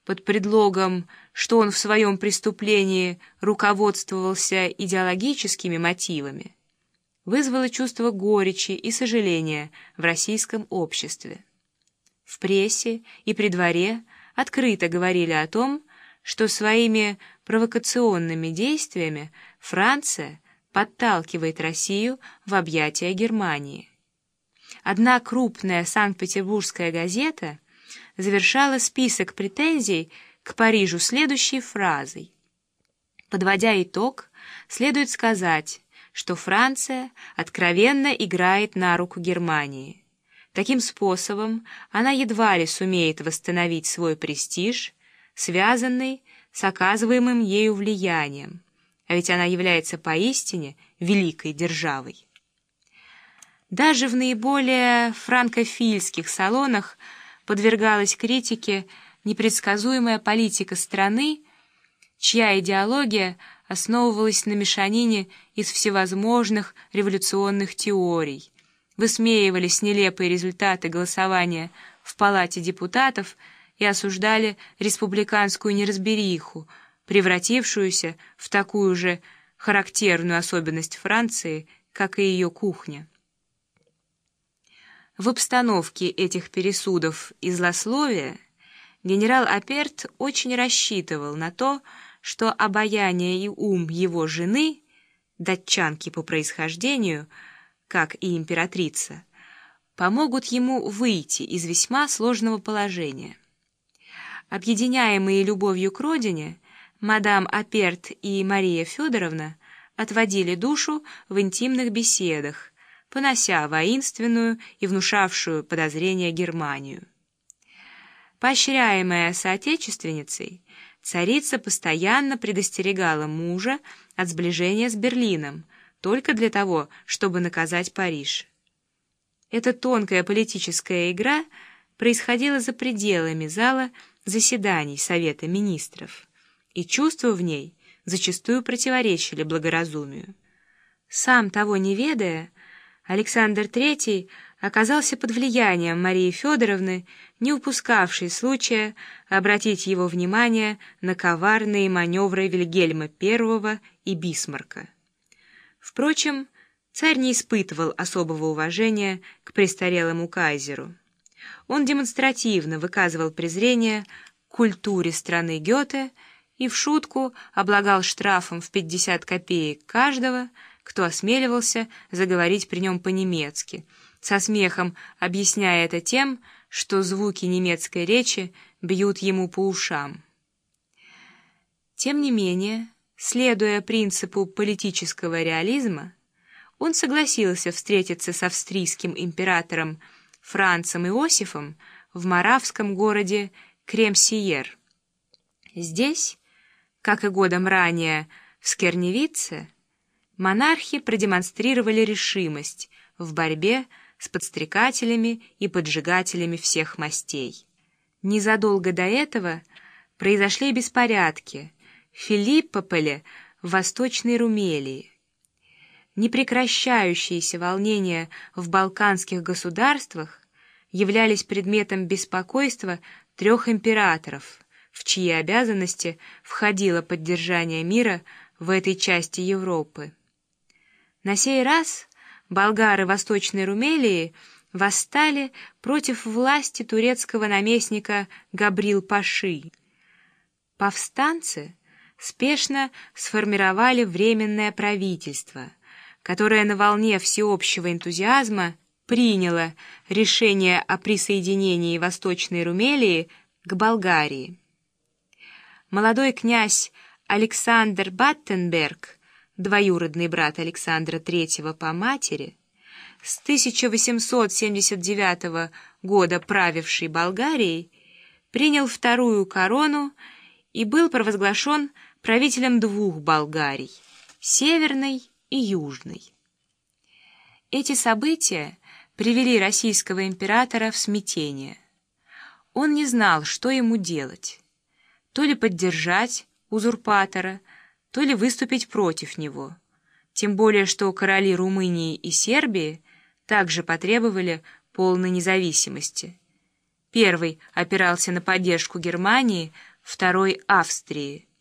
под предлогом, что он в своем преступлении руководствовался идеологическими мотивами, вызвало чувство горечи и сожаления в российском обществе. В прессе и при дворе открыто говорили о том, что своими провокационными действиями Франция подталкивает Россию в объятия Германии. Одна крупная санкт-петербургская газета завершала список претензий к Парижу следующей фразой: «Подводя итог, следует сказать, что Франция откровенно играет на руку Германии. Таким способом она едва ли сумеет восстановить свой престиж, связанный с оказываемым ею влиянием, а ведь она является поистине великой державой». Даже в наиболее франкофильских салонах подвергалась критике непредсказуемая политика страны, чья идеология основывалась на мешанине из всевозможных революционных теорий. Высмеивались нелепые результаты голосования в Палате депутатов и осуждали республиканскую неразбериху, превратившуюся в такую же характерную особенность Франции, как и ее кухня. В обстановке этих пересудов и злословия генерал Аперт очень рассчитывал на то, что обаяние и ум его жены, датчанки по происхождению, как и императрица, помогут ему выйти из весьма сложного положения. Объединяемые любовью к родине, мадам Аперт и Мария Федоровна отводили душу в интимных беседах, понося воинственную и внушавшую подозрения Германию. Поощряемая соотечественницей, царица постоянно предостерегала мужа от сближения с Берлином только для того, чтобы наказать Париж. Эта тонкая политическая игра происходила за пределами зала заседаний Совета министров, и чувства в ней зачастую противоречили благоразумию. Сам того не ведая, Александр III оказался под влиянием Марии Федоровны, не упускавшей случая обратить его внимание на коварные маневры Вильгельма I и Бисмарка. Впрочем, царь не испытывал особого уважения к престарелому кайзеру. Он демонстративно выказывал презрение к культуре страны Гёте и в шутку облагал штрафом в 50 копеек каждого, кто осмеливался заговорить при нем по-немецки, со смехом объясняя это тем, что звуки немецкой речи бьют ему по ушам. Тем не менее, следуя принципу политического реализма, он согласился встретиться с австрийским императором Францем Иосифом в моравском городе Кремсиер. Здесь, как и годом ранее в Скерневице, монархи продемонстрировали решимость в борьбе с подстрекателями и поджигателями всех мастей. Незадолго до этого произошли беспорядки в Филиппополе в Восточной Румелии. Непрекращающиеся волнения в балканских государствах являлись предметом беспокойства 3 императоров, в чьи обязанности входило поддержание мира в этой части Европы. На сей раз болгары Восточной Румелии восстали против власти турецкого наместника Габрил-паши. Повстанцы спешно сформировали временное правительство, которое на волне всеобщего энтузиазма приняло решение о присоединении Восточной Румелии к Болгарии. Молодой князь Александр Баттенберг, двоюродный брат Александра III по матери, с 1879 года правивший Болгарией, принял вторую корону и был провозглашен правителем 2 Болгарий — Северной и Южной. Эти события привели российского императора в смятение. Он не знал, что ему делать: то ли поддержать узурпатора, то ли выступить против него, тем более что короли Румынии и Сербии также потребовали полной независимости. Первый опирался на поддержку Германии Второй Австрии.